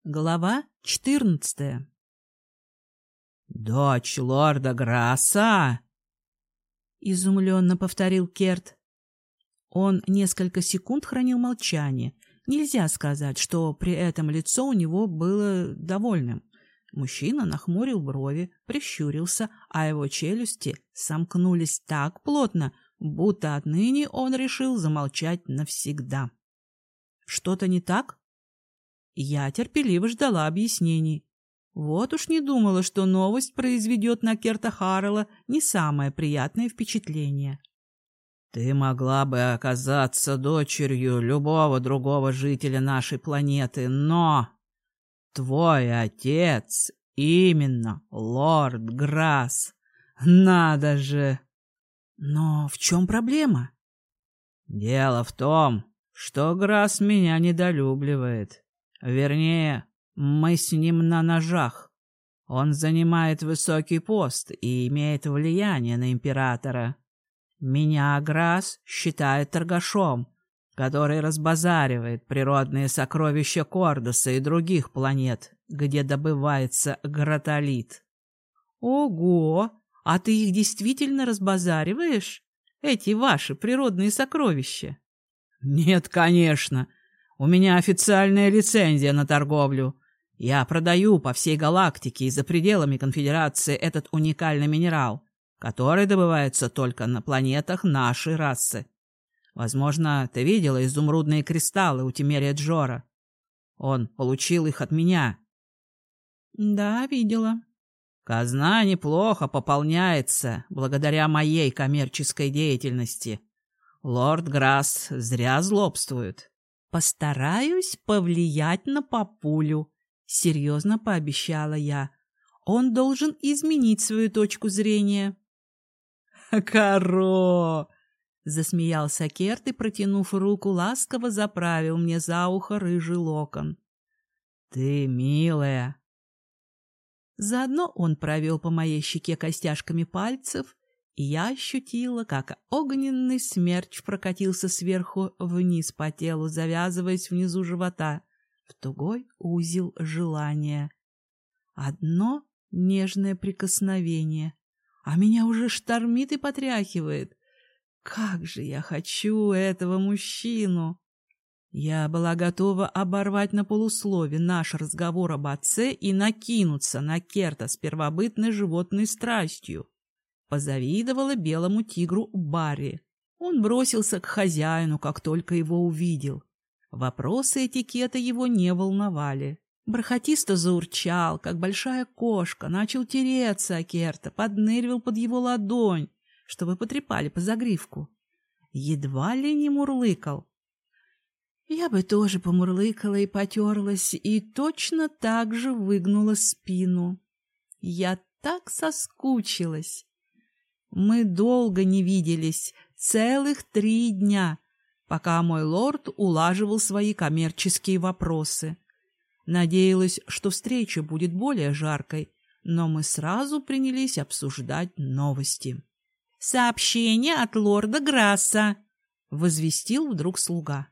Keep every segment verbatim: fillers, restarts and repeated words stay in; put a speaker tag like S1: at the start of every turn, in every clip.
S1: Глава четырнадцатая.
S2: «Дочь лорда Грасса?»
S1: — изумленно повторил Керт. Он несколько секунд хранил молчание. Нельзя сказать, что при этом лицо у него было довольным. Мужчина нахмурил брови, прищурился, а его челюсти сомкнулись так плотно, будто отныне он решил замолчать навсегда. Что-то не так? Я терпеливо ждала объяснений. Вот уж не думала, что новость произведет на Керта Харрелла не самое приятное впечатление.
S2: «Ты могла бы оказаться дочерью любого другого жителя нашей планеты, но твой отец именно лорд Грасс. Надо же!»
S1: Но в чем проблема?
S2: «Дело в том, что Грасс меня недолюбливает. Вернее, мы с ним на ножах. Он занимает высокий пост и имеет влияние на императора. Меня Грасс считает торгашом, который разбазаривает природные сокровища Кордоса и других планет, где добывается гратолит».
S1: Ого! А ты их действительно разбазариваешь? Эти ваши природные сокровища?
S2: «Нет, конечно. У меня официальная лицензия на торговлю. Я продаю по всей галактике и за пределами Конфедерации этот уникальный минерал, который добывается только на планетах нашей расы. Возможно, ты видела изумрудные кристаллы у Тимерия Джора. Он получил их от меня».
S1: Да, видела.
S2: Казна неплохо пополняется благодаря моей коммерческой деятельности. Лорд Грасс зря злобствует.
S1: Постараюсь повлиять на папулю, серьезно пообещала я. Он должен изменить свою точку зрения.
S2: «Каро!»
S1: — засмеялся Керт и, протянув руку, ласково заправил мне за ухо рыжий локон.
S2: «Ты милая!»
S1: Заодно он провел по моей щеке костяшками пальцев, и я ощутила, как огненный смерч прокатился сверху вниз по телу, завязываясь внизу живота, в тугой узел желания. Одно нежное прикосновение, а меня уже штормит и потряхивает. Как же я хочу этого мужчину! Я была готова оборвать на полуслове наш разговор об отце и накинуться на Керта с первобытной животной страстью. Позавидовала белому тигру Барри. Он бросился к хозяину, как только его увидел. Вопросы этикета его не волновали. Бархатисто заурчал, как большая кошка, начал тереться о Керта, подныривал под его ладонь, чтобы потрепали по загривку. Едва ли не мурлыкал. Я бы тоже помурлыкала и потерлась, и точно так же выгнула спину. Я так соскучилась. Мы долго не виделись, целых три дня, пока мой лорд улаживал свои коммерческие вопросы. Надеялась, что встреча будет более жаркой, но мы сразу принялись обсуждать новости. «Сообщение от лорда Грасса!» — возвестил вдруг слуга.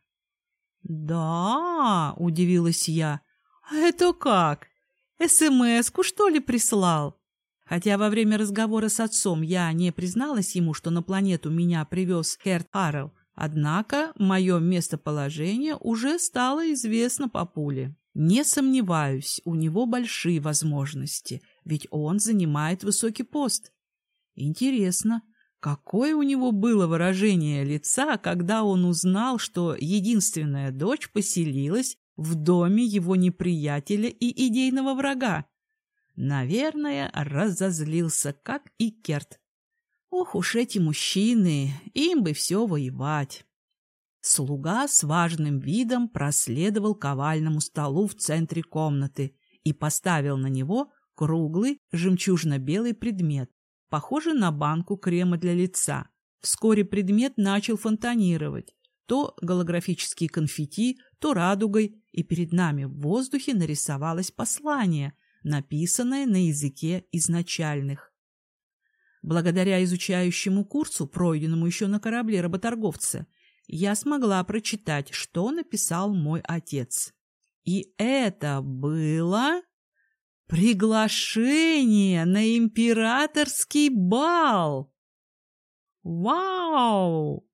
S1: «Да!» — удивилась я. «А это как? СМС-ку, что ли, прислал?» Хотя во время разговора с отцом я не призналась ему, что на планету меня привез Керт Харрелл, однако мое местоположение уже стало известно папуле. Не сомневаюсь, у него большие возможности, ведь он занимает высокий пост. Интересно, какое у него было выражение лица, когда он узнал, что единственная дочь поселилась в доме его неприятеля и идейного врага? Наверное, разозлился, как и Керт. Ох уж эти мужчины, им бы все воевать. Слуга с важным видом проследовал к овальному столу в центре комнаты и поставил на него круглый жемчужно-белый предмет, похожий на банку крема для лица. Вскоре предмет начал фонтанировать, то голографические конфетти, то радугой, и перед нами в воздухе нарисовалось послание, написанное на языке изначальных. Благодаря изучающему курсу, пройденному еще на корабле работорговца, я смогла прочитать, что написал мой отец. И это было приглашение на императорский бал. Вау!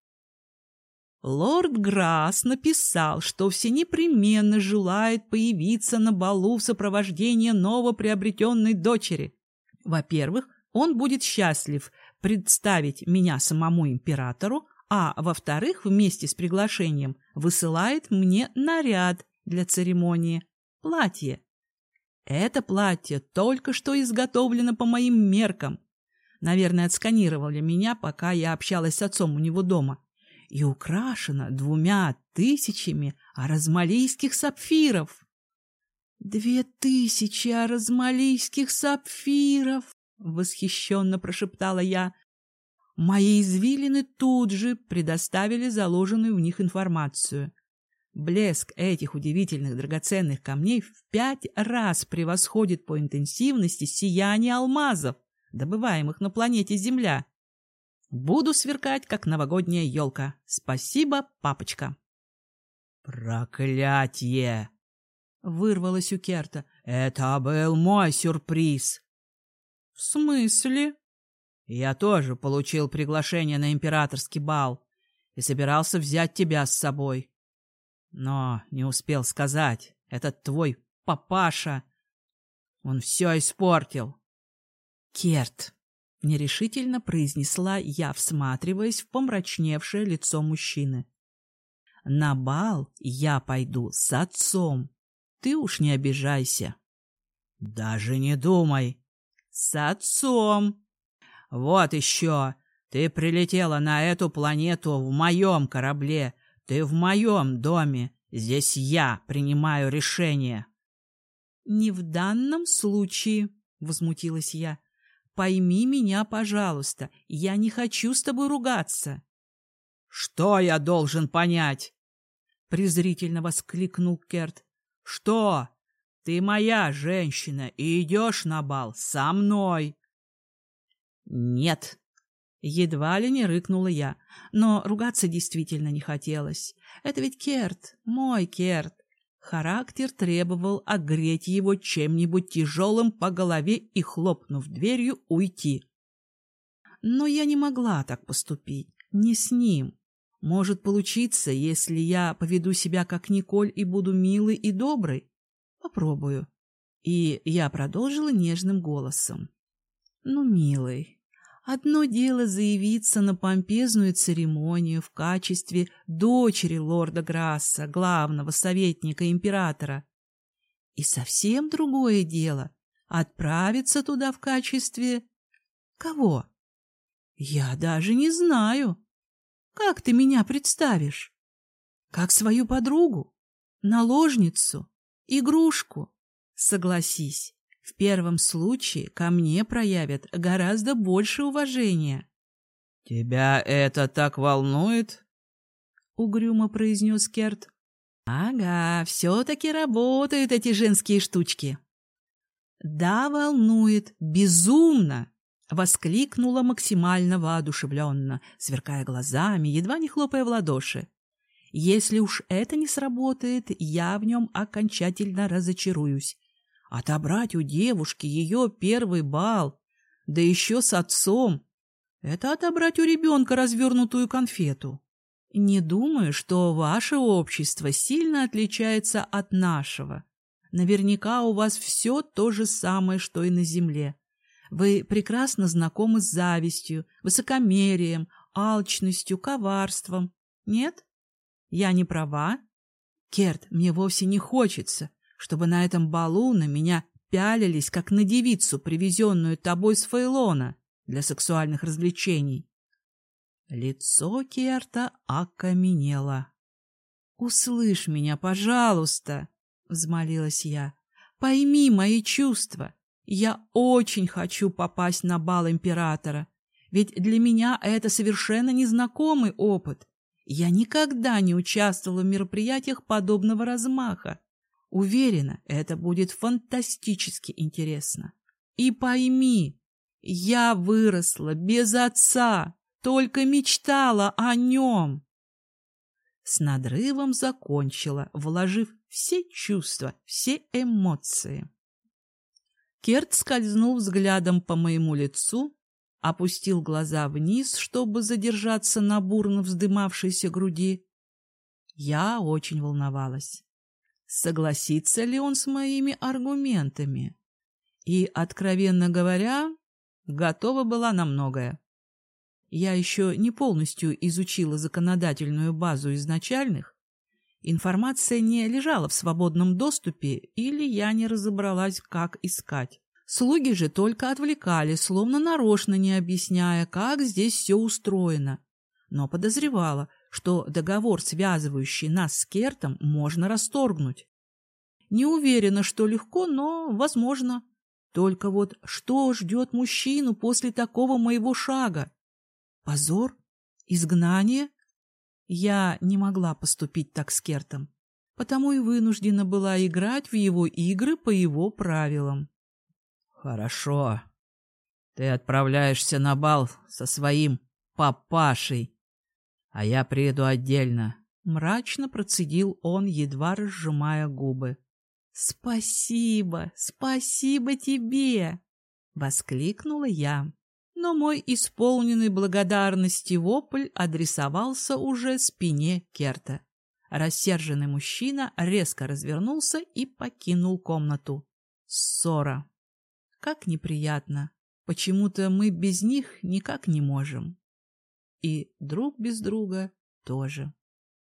S1: Лорд Грасс написал, что все непременно желает появиться на балу в сопровождении новоприобретенной дочери. Во-первых, он будет счастлив представить меня самому императору, а во-вторых, вместе с приглашением высылает мне наряд для церемонии – платье. Это платье только что изготовлено по моим меркам. Наверное, отсканировали меня, пока я общалась с отцом у него дома. И украшено двумя тысячами аразмалийских сапфиров. «Две тысячи аразмалийских сапфиров!» — восхищенно прошептала я. Мои извилины тут же предоставили заложенную в них информацию. Блеск этих удивительных драгоценных камней в пять раз превосходит по интенсивности сияние алмазов, добываемых на планете Земля. Буду сверкать, как новогодняя елка. Спасибо, папочка.
S2: «Проклятье!» —
S1: вырвалось у Керта.
S2: «Это был мой сюрприз».
S1: «В смысле?»
S2: «Я тоже получил приглашение на императорский бал и собирался взять тебя с собой. Но не успел сказать. Этот твой папаша, он все испортил».
S1: «Керт!» — нерешительно произнесла я, всматриваясь в помрачневшее лицо мужчины. «На бал я пойду с отцом. Ты уж не обижайся».
S2: «Даже не думай».
S1: «С отцом».
S2: «Вот еще. Ты прилетела на эту планету в моем корабле. Ты в моем доме. Здесь я принимаю решение».
S1: «Не в данном случае», — возмутилась я. «Пойми меня, пожалуйста, я не хочу с тобой ругаться».
S2: «Что я должен понять?»
S1: — презрительно воскликнул Керт.
S2: «Что? Ты моя женщина и идешь на бал со мной».
S1: «Нет», — едва ли не рыкнула я, но ругаться действительно не хотелось. Это ведь Керт, мой Керт. Характер требовал огреть его чем-нибудь тяжелым по голове и, хлопнув дверью, уйти. Но я не могла так поступить, не с ним. Может получиться, если я поведу себя как Николь и буду милой и доброй? Попробую. И я продолжила нежным голосом. Ну, милый, одно дело заявиться на помпезную церемонию в качестве дочери лорда Грасса, главного советника императора. И совсем другое дело отправиться туда в качестве... Кого? Я даже не знаю. Как ты меня представишь? Как свою подругу? Наложницу? Игрушку? Согласись. В первом случае ко мне проявят гораздо больше уважения.
S2: — Тебя это так волнует?
S1: — угрюмо произнес Керт. — Ага, все-таки работают эти женские штучки. — Да, волнует, безумно! — воскликнула максимально воодушевленно, сверкая глазами, едва не хлопая в ладоши. — Если уж это не сработает, я в нем окончательно разочаруюсь. Отобрать у девушки ее первый бал, да еще с отцом, это отобрать у ребенка развернутую конфету. Не думаю, что ваше общество сильно отличается от нашего. Наверняка у вас все то же самое, что и на земле. Вы прекрасно знакомы с завистью, высокомерием, алчностью, коварством. Нет? Я не права? Керт, мне вовсе не хочется, чтобы на этом балу на меня пялились, как на девицу, привезенную тобой с Фейлона для сексуальных развлечений. Лицо Керта окаменело. — Услышь меня, пожалуйста, — взмолилась я. — Пойми мои чувства. Я очень хочу попасть на бал императора, ведь для меня это совершенно незнакомый опыт. Я никогда не участвовала в мероприятиях подобного размаха. Уверена, это будет фантастически интересно. И пойми, я выросла без отца, только мечтала о нем. С надрывом закончила, вложив все чувства, все эмоции. Керт скользнул взглядом по моему лицу, опустил глаза вниз, чтобы задержаться на бурно вздымавшейся груди. Я очень волновалась. Согласится ли он с моими аргументами? И, откровенно говоря, готова была на многое. Я еще не полностью изучила законодательную базу изначальных. Информация не лежала в свободном доступе, или я не разобралась, как искать. Слуги же только отвлекали, словно нарочно не объясняя, как здесь все устроено. Но подозревала, что договор, связывающий нас с Кертом, можно расторгнуть. Не уверена, что легко, но возможно. Только вот что ждет мужчину после такого моего шага? Позор? Изгнание? Я не могла поступить так с Кертом, потому и вынуждена была играть в его игры по его правилам.
S2: Хорошо. Ты отправляешься на бал со своим папашей, а я приеду отдельно.
S1: Мрачно процедил он, едва разжимая губы. «Спасибо, спасибо тебе!» — воскликнула я. Но мой исполненный благодарности вопль адресовался уже спине Керта. Рассерженный мужчина резко развернулся и покинул комнату. Ссора. Как неприятно. Почему-то мы без них никак не можем. И друг без друга тоже.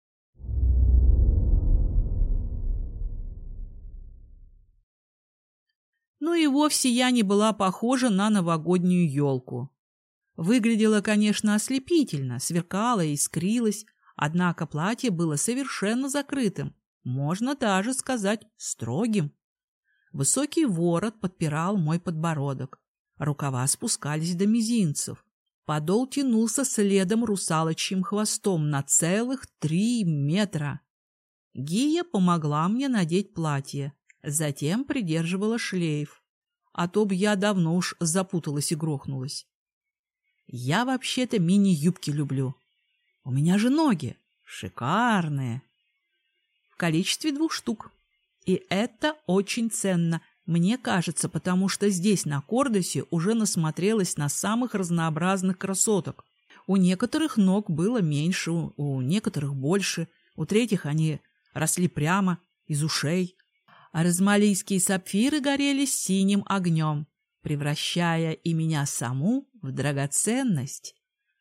S1: Ну и вовсе я не была похожа на новогоднюю елку. Выглядела, конечно, ослепительно, сверкала и искрилась, однако платье было совершенно закрытым, можно даже сказать строгим. Высокий ворот подпирал мой подбородок, рукава спускались до мизинцев, подол тянулся следом русалочьим хвостом на целых три метра. Гия помогла мне надеть платье. Затем придерживала шлейф, а то б я давно уж запуталась и грохнулась. Я вообще-то мини-юбки люблю. У меня же ноги шикарные. В количестве двух штук. И это очень ценно, мне кажется, потому что здесь, на Кордосе, уже насмотрелась на самых разнообразных красоток. У некоторых ног было меньше, у некоторых больше, у третьих они росли прямо, из ушей. А розмалийские сапфиры горели синим огнем, превращая и меня саму в драгоценность.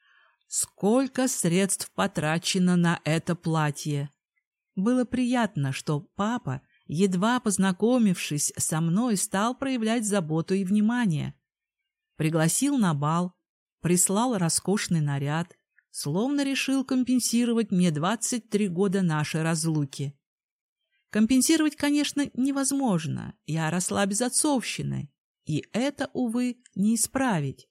S1: Сколько средств потрачено на это платье! Было приятно, что папа, едва познакомившись со мной, стал проявлять заботу и внимание. Пригласил на бал, прислал роскошный наряд, словно решил компенсировать мне двадцать три года нашей разлуки. Компенсировать, конечно, невозможно. Я росла безотцовщиной, и это, увы, не исправить.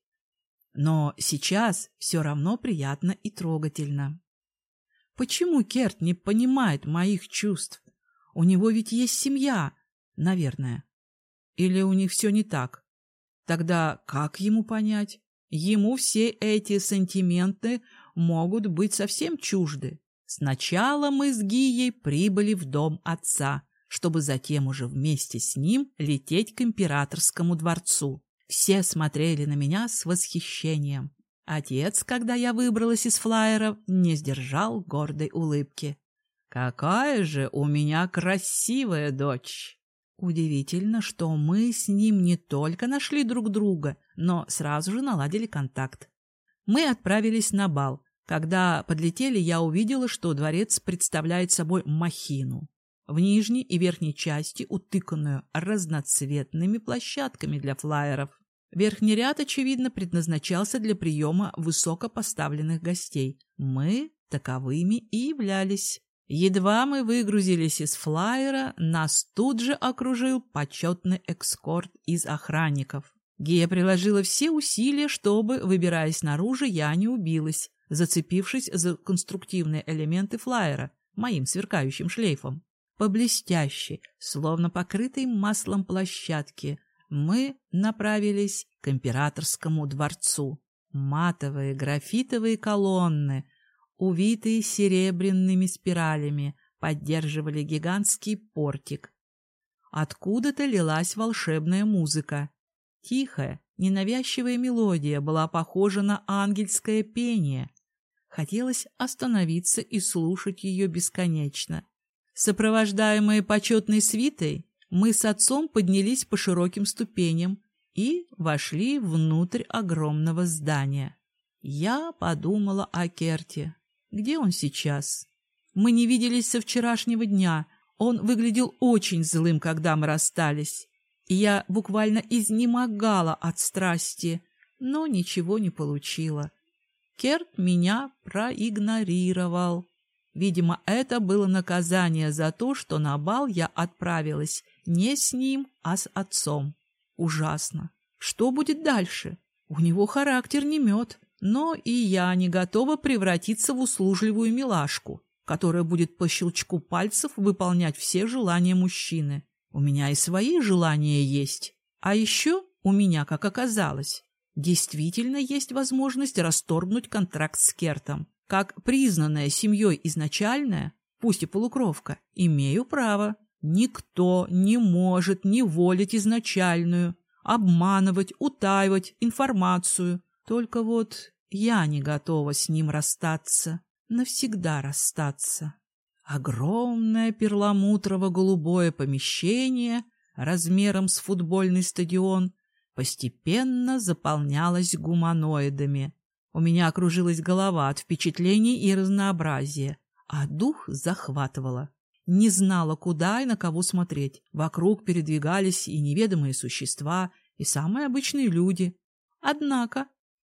S1: Но сейчас все равно приятно и трогательно. Почему Керт не понимает моих чувств? У него ведь есть семья, наверное. Или у них все не так? Тогда как ему понять? Ему все эти сантименты могут быть совсем чужды. Сначала мы с Гией прибыли в дом отца, чтобы затем уже вместе с ним лететь к императорскому дворцу. Все смотрели на меня с восхищением. Отец, когда я выбралась из флайера, не сдержал гордой улыбки. «Какая же у меня красивая дочь!» Удивительно, что мы с ним не только нашли друг друга, но сразу же наладили контакт. Мы отправились на бал. Когда подлетели, я увидела, что дворец представляет собой махину. В нижней и верхней части утыканную разноцветными площадками для флайеров. Верхний ряд, очевидно, предназначался для приема высокопоставленных гостей. Мы таковыми и являлись. Едва мы выгрузились из флайера, нас тут же окружил почетный эскорт из охранников. Гия приложила все усилия, чтобы, выбираясь наружу, я не убилась, зацепившись за конструктивные элементы флайера моим сверкающим шлейфом. По блестящей, словно покрытой маслом площадке, мы направились к императорскому дворцу. Матовые графитовые колонны, увитые серебряными спиралями, поддерживали гигантский портик. Откуда-то лилась волшебная музыка. Тихая, ненавязчивая мелодия была похожа на ангельское пение. Хотелось остановиться и слушать ее бесконечно. Сопровождаемые почетной свитой, мы с отцом поднялись по широким ступеням и вошли внутрь огромного здания. Я подумала о Керте. Где он сейчас? Мы не виделись со вчерашнего дня. Он выглядел очень злым, когда мы расстались. И я буквально изнемогала от страсти, но ничего не получила. Керт меня проигнорировал. Видимо, это было наказание за то, что на бал я отправилась не с ним, а с отцом. Ужасно. Что будет дальше? У него характер не мед. Но и я не готова превратиться в услужливую милашку, которая будет по щелчку пальцев выполнять все желания мужчины. У меня и свои желания есть. А еще у меня, как оказалось, действительно есть возможность расторгнуть контракт с Кертом. Как признанная семьей изначальная, пусть и полукровка, имею право. Никто не может неволить изначальную, обманывать, утаивать информацию. Только вот я не готова с ним расстаться, навсегда расстаться. Огромное перламутрово-голубое помещение размером с футбольный стадион постепенно заполнялось гуманоидами. У меня окружилась голова от впечатлений и разнообразия, а дух захватывало. Не знала, куда и на кого смотреть. Вокруг передвигались и неведомые существа, и самые обычные люди. Однако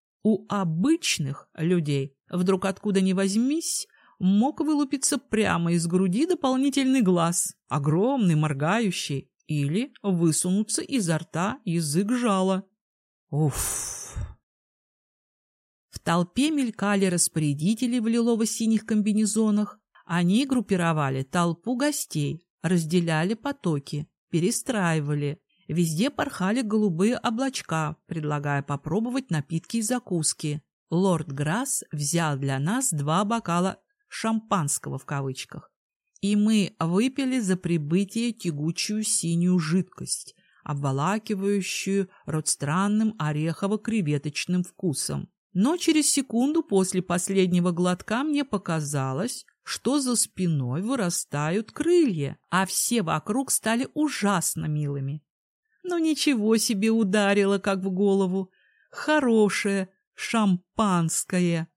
S1: у обычных людей вдруг откуда ни возьмись мог вылупиться прямо из груди дополнительный глаз, огромный, моргающий, или высунуться изо рта язык жала. Уф! В толпе мелькали распорядители в лилово-синих комбинезонах. Они группировали толпу гостей, разделяли потоки, перестраивали. Везде порхали голубые облачка, предлагая попробовать напитки и закуски. Лорд Грасс взял для нас два бокала «шампанского» в кавычках, и мы выпили за прибытие тягучую синюю жидкость, обволакивающую рот странным орехово-креветочным вкусом. Но через секунду после последнего глотка мне показалось, что за спиной вырастают крылья, а все вокруг стали ужасно милыми. Но ничего себе ударило, как в голову. Хорошее шампанское.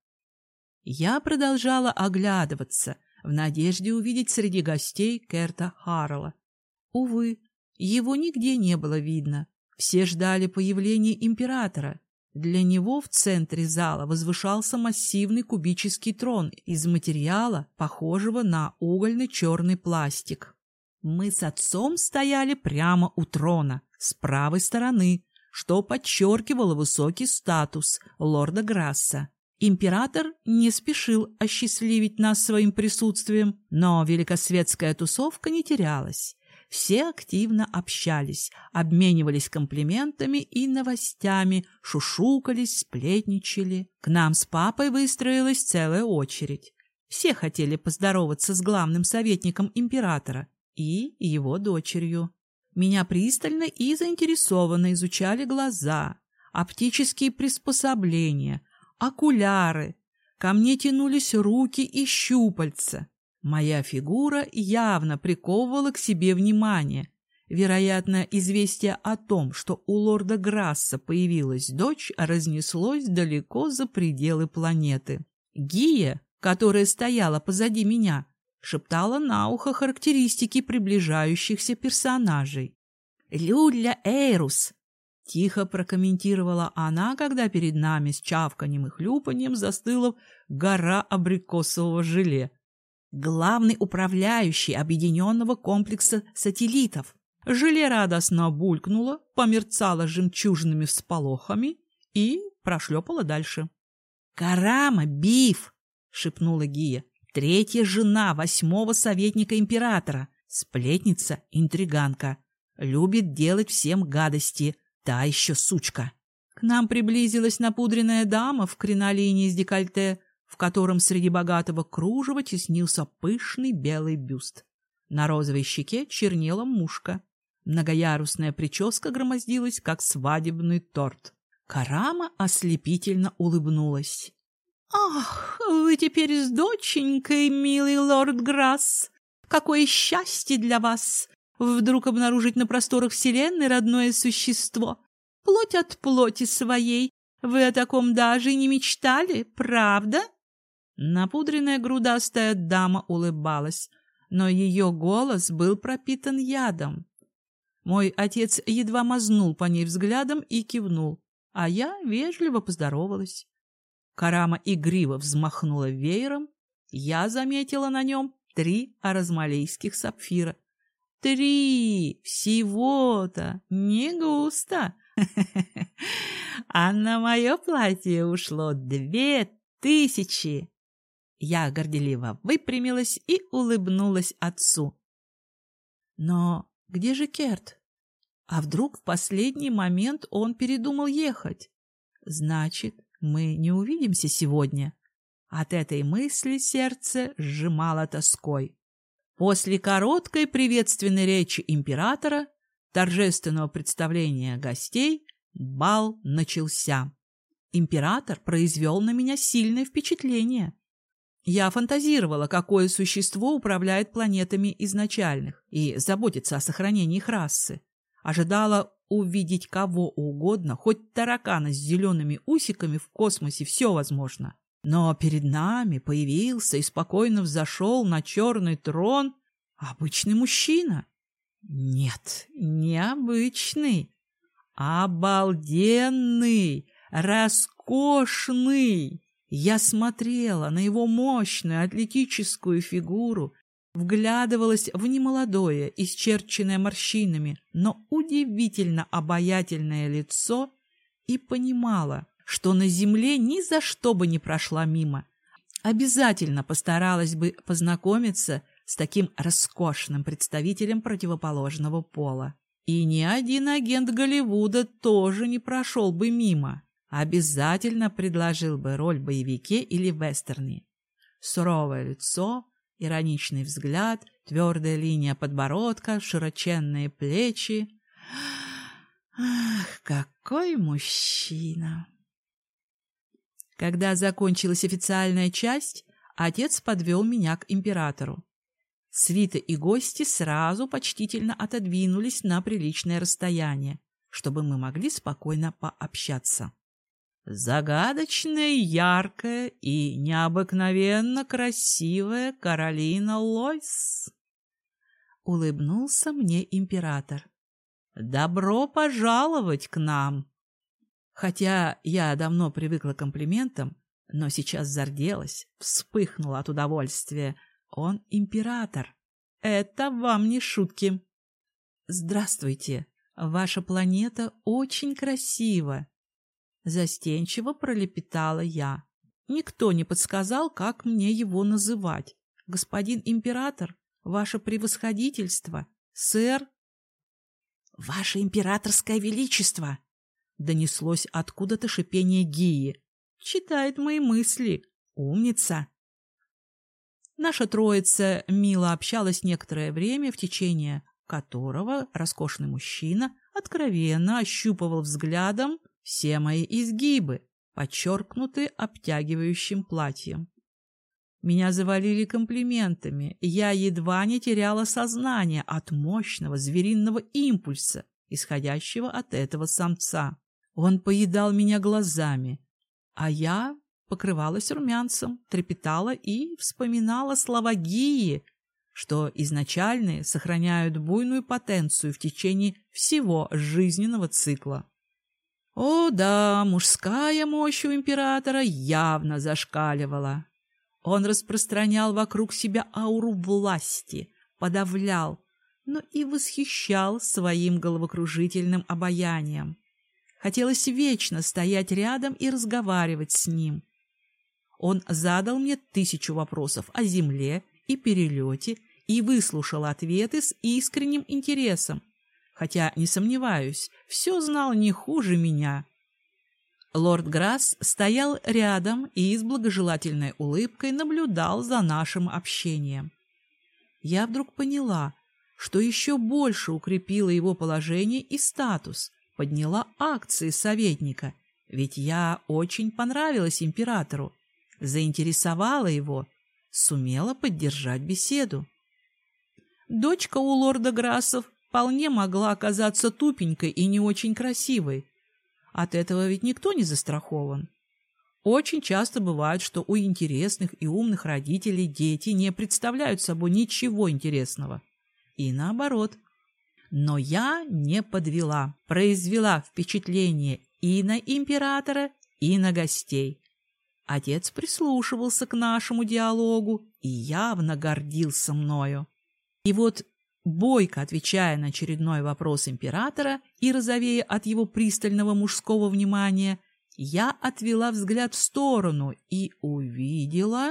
S1: Я продолжала оглядываться, в надежде увидеть среди гостей Керта Харрелла. Увы, его нигде не было видно. Все ждали появления императора. Для него в центре зала возвышался массивный кубический трон из материала, похожего на угольно-черный пластик. Мы с отцом стояли прямо у трона, с правой стороны, что подчеркивало высокий статус лорда Грасса. Император не спешил осчастливить нас своим присутствием, но великосветская тусовка не терялась. Все активно общались, обменивались комплиментами и новостями, шушукались, сплетничали. К нам с папой выстроилась целая очередь. Все хотели поздороваться с главным советником императора и его дочерью. Меня пристально и заинтересованно изучали глаза, оптические приспособления, окуляры. Ко мне тянулись руки и щупальца. Моя фигура явно приковывала к себе внимание. Вероятно, известие о том, что у лорда Грасса появилась дочь, разнеслось далеко за пределы планеты. Гия, которая стояла позади меня, шептала на ухо характеристики приближающихся персонажей. «Люля Эйрус!» — тихо прокомментировала она, когда перед нами с чавканьем и хлюпаньем застыла гора абрикосового желе. «Главный управляющий объединенного комплекса сателлитов». Желе радостно булькнуло, померцало жемчужными всполохами и прошлепало дальше. «Карама, Биф!» — шепнула Гия. «Третья жена восьмого советника императора. Сплетница, интриганка. Любит делать всем гадости. Та еще сучка». К нам приблизилась напудренная дама в кринолине с декольте, в котором среди богатого кружева теснился пышный белый бюст. На розовой щеке чернела мушка. Многоярусная прическа громоздилась, как свадебный торт. Карама ослепительно улыбнулась. — Ах, вы теперь с доченькой, милый лорд Грасс! Какое счастье для вас! Вдруг обнаружить на просторах вселенной родное существо! Плоть от плоти своей! Вы о таком даже и не мечтали, правда? Напудренная грудастая дама улыбалась, но ее голос был пропитан ядом. Мой отец едва мазнул по ней взглядом и кивнул, а я вежливо поздоровалась. Карама игриво взмахнула веером. Я заметила на нем три аразмалейских сапфира. Три! Всего-то! Не густо! А на мое платье ушло две тысячи! Я горделиво выпрямилась и улыбнулась отцу. Но где же Керт? А вдруг в последний момент он передумал ехать? Значит, мы не увидимся сегодня. От этой мысли сердце сжимало тоской. После короткой приветственной речи императора, торжественного представления гостей, бал начался. Император произвел на меня сильное впечатление. Я фантазировала, какое существо управляет планетами изначальных и заботится о сохранении их расы. Ожидала увидеть кого угодно, хоть таракана с зелеными усиками в космосе, все возможно. Но перед нами появился и спокойно взошел на черный трон обычный мужчина. Нет, не обычный, обалденный, роскошный. Я смотрела на его мощную атлетическую фигуру, вглядывалась в немолодое, исчерченное морщинами, но удивительно обаятельное лицо и понимала, что на земле ни за что бы не прошла мимо. Обязательно постаралась бы познакомиться с таким роскошным представителем противоположного пола. И ни один агент Голливуда тоже не прошел бы мимо. Обязательно предложил бы роль в боевике или вестерне. Суровое лицо, ироничный взгляд, твердая линия подбородка, широченные плечи. Ах, какой мужчина! Когда закончилась официальная часть, отец подвел меня к императору. Свита и гости сразу почтительно отодвинулись на приличное расстояние, чтобы мы могли спокойно пообщаться. Загадочная, яркая и необыкновенно красивая Каролина Лойс. Улыбнулся мне император. Добро пожаловать к нам. Хотя я давно привыкла к комплиментам, но сейчас зарделась, вспыхнула от удовольствия. Он император. Это вам не шутки. Здравствуйте. Ваша планета очень красива. Застенчиво пролепетала я. Никто не подсказал, как мне его называть. Господин император, ваше превосходительство, сэр... Ваше императорское величество! Донеслось откуда-то шипение Гии. Читает мои мысли. Умница. Наша троица мило общалась некоторое время, в течение которого роскошный мужчина откровенно ощупывал взглядом все мои изгибы, подчеркнутые обтягивающим платьем. Меня завалили комплиментами, я едва не теряла сознание от мощного звериного импульса, исходящего от этого самца. Он поедал меня глазами, а я покрывалась румянцем, трепетала и вспоминала слова Гии, что изначальные сохраняют буйную потенцию в течение всего жизненного цикла. О да, мужская мощь у императора явно зашкаливала. Он распространял вокруг себя ауру власти, подавлял, но и восхищал своим головокружительным обаянием. Хотелось вечно стоять рядом и разговаривать с ним. Он задал мне тысячу вопросов о земле и перелете и выслушал ответы с искренним интересом, хотя, не сомневаюсь, все знал не хуже меня. Лорд Грасс стоял рядом и с благожелательной улыбкой наблюдал за нашим общением. Я вдруг поняла, что еще больше укрепила его положение и статус, подняла акции советника, ведь я очень понравилась императору, заинтересовала его, сумела поддержать беседу. Дочка у лорда Грассов вполне могла оказаться тупенькой и не очень красивой. От этого ведь никто не застрахован. Очень часто бывает, что у интересных и умных родителей дети не представляют собой ничего интересного. И наоборот. Но я не подвела, произвела впечатление и на императора, и на гостей. Отец прислушивался к нашему диалогу и явно гордился мною. И вот, бойко отвечая на очередной вопрос императора и розовея от его пристального мужского внимания, я отвела взгляд в сторону и увидела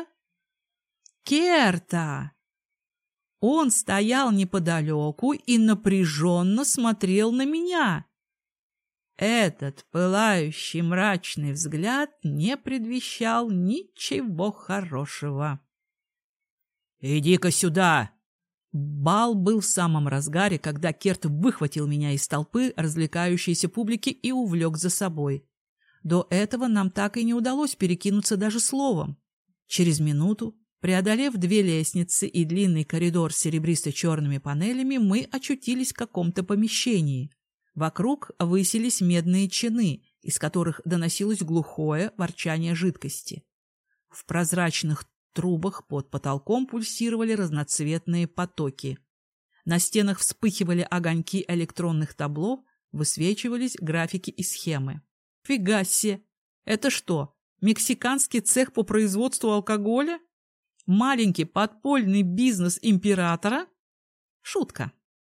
S1: Керта. Он стоял неподалеку и напряженно смотрел на меня. Этот пылающий мрачный взгляд не предвещал ничего хорошего. «Иди-ка сюда!» Бал был в самом разгаре, когда Керт выхватил меня из толпы развлекающейся публики и увлек за собой. До этого нам так и не удалось перекинуться даже словом. Через минуту, преодолев две лестницы и длинный коридор с серебристо-черными панелями, мы очутились в каком-то помещении. Вокруг высились медные чины, из которых доносилось глухое ворчание жидкости. В прозрачных трубах под потолком пульсировали разноцветные потоки. На стенах вспыхивали огоньки электронных табло, высвечивались графики и схемы. Фига себе! Это что, мексиканский цех по производству алкоголя? Маленький подпольный бизнес императора? Шутка.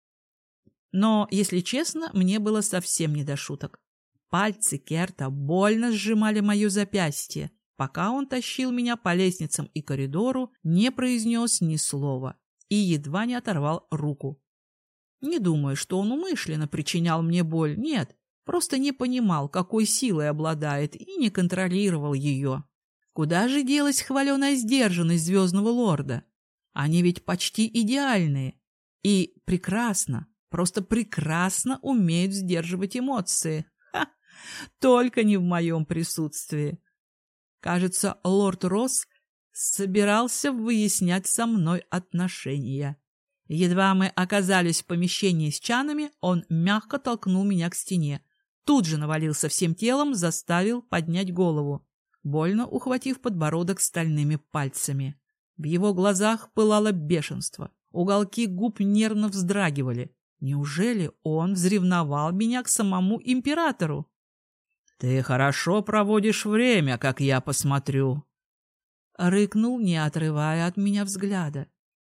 S1: Но, если честно, мне было совсем не до шуток. Пальцы Керта больно сжимали мое запястье, пока он тащил меня по лестницам и коридору, не произнес ни слова и едва не оторвал руку. Не думаю, что он умышленно причинял мне боль, нет, просто не понимал, какой силой обладает, и не контролировал ее. Куда же делась хваленая сдержанность Звездного Лорда? Они ведь почти идеальные и прекрасно, просто прекрасно умеют сдерживать эмоции. Ха! Только не в моем присутствии. Кажется, лорд Росс собирался выяснять со мной отношения. Едва мы оказались в помещении с чанами, он мягко толкнул меня к стене. Тут же навалился всем телом, заставил поднять голову, больно ухватив подбородок стальными пальцами. В его глазах пылало бешенство, уголки губ нервно вздрагивали. Неужели он взревновал меня к самому императору? «Ты хорошо проводишь время, как я посмотрю», — рыкнул, не отрывая от меня взгляда.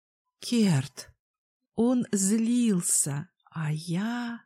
S1: «Керт, он злился, а я...»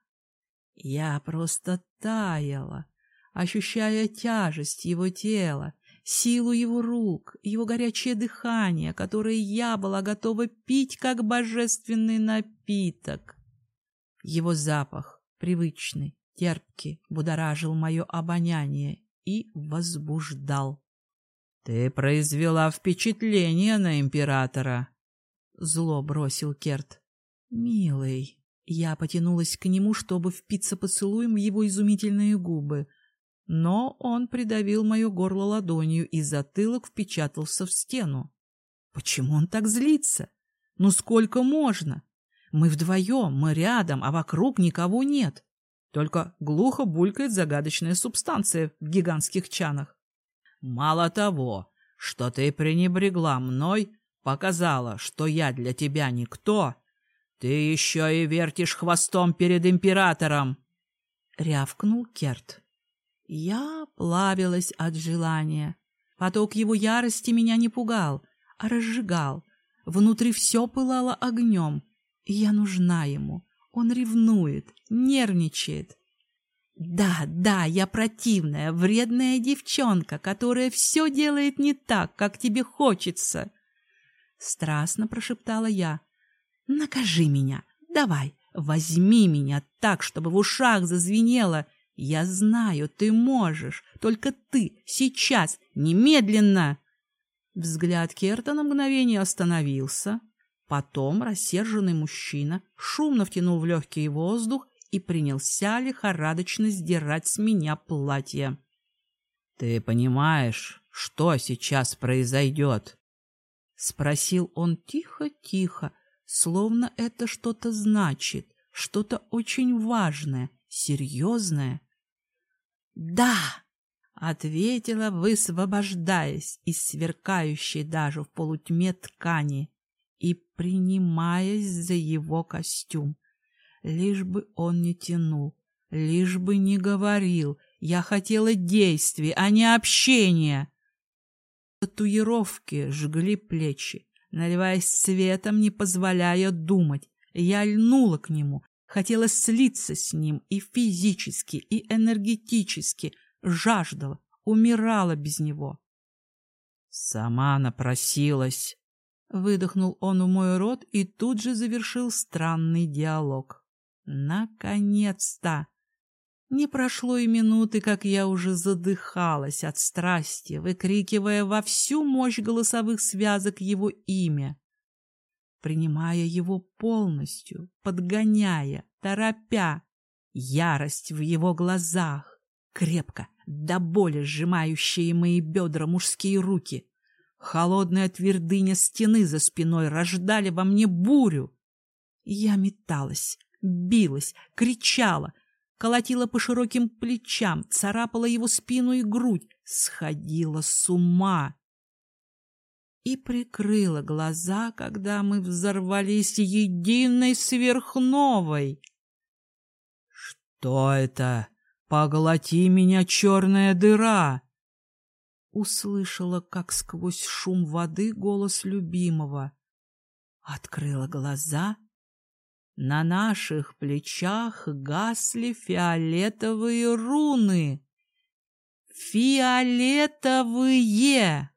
S1: Я просто таяла, ощущая тяжесть его тела, силу его рук, его горячее дыхание, которое я была готова пить, как божественный напиток. Его запах, привычный, терпкий, будоражил мое обоняние и возбуждал. — Ты произвела впечатление на императора, — зло бросил Керт. — Милый. Я потянулась к нему, чтобы впиться поцелуем в его изумительные губы, но он придавил мое горло ладонью, и затылок впечатался в стену. Почему он так злится? Ну сколько можно? Мы вдвоем, мы рядом, а вокруг никого нет. Только глухо булькает загадочная субстанция в гигантских чанах. Мало того, что ты пренебрегла мной, показала, что я для тебя никто, ты еще и вертишь хвостом перед императором!» — рявкнул Керт. Я плавилась от желания. Поток его ярости меня не пугал, а разжигал. Внутри все пылало огнем. Я нужна ему. Он ревнует, нервничает. Да, да, я противная, вредная девчонка, которая все делает не так, как тебе хочется. Страстно прошептала я. Накажи меня, давай, возьми меня так, чтобы в ушах зазвенело. Я знаю, ты можешь. Только ты сейчас, немедленно!» Взгляд Керта на мгновение остановился. Потом рассерженный мужчина шумно втянул в легкий воздух и принялся лихорадочно сдирать с меня платье.
S2: «Ты понимаешь, что сейчас произойдет?»
S1: — спросил он тихо-тихо, словно это что-то значит, что-то очень важное, серьезное. «Да!» — ответила, высвобождаясь из сверкающей даже в полутьме ткани и принимаясь за его костюм. Лишь бы он не тянул, лишь бы не говорил. Я хотела действий, а не общения. Татуировки жгли плечи, наливаясь светом, не позволяя думать. Я льнула к нему, хотела слиться с ним и физически, и энергетически, жаждала, умирала без него.
S2: «Сама напросилась»,
S1: — выдохнул он в мой рот и тут же завершил странный диалог. Наконец-то! Не прошло и минуты, как я уже задыхалась от страсти, выкрикивая во всю мощь голосовых связок его имя, принимая его полностью, подгоняя, торопя, ярость в его глазах, крепко, до боли сжимающие мои бедра мужские руки. Холодная твердыня стены за спиной рождали во мне бурю. Я металась, билась, кричала, колотила по широким плечам, царапала его спину и грудь, сходила с ума. И прикрыла глаза, когда мы взорвались единой сверхновой.
S2: «Что это? Поглоти меня, черная дыра!»
S1: Услышала, как сквозь шум воды голос любимого. Открыла глаза. На наших плечах гасли фиолетовые руны. Фиолетовые!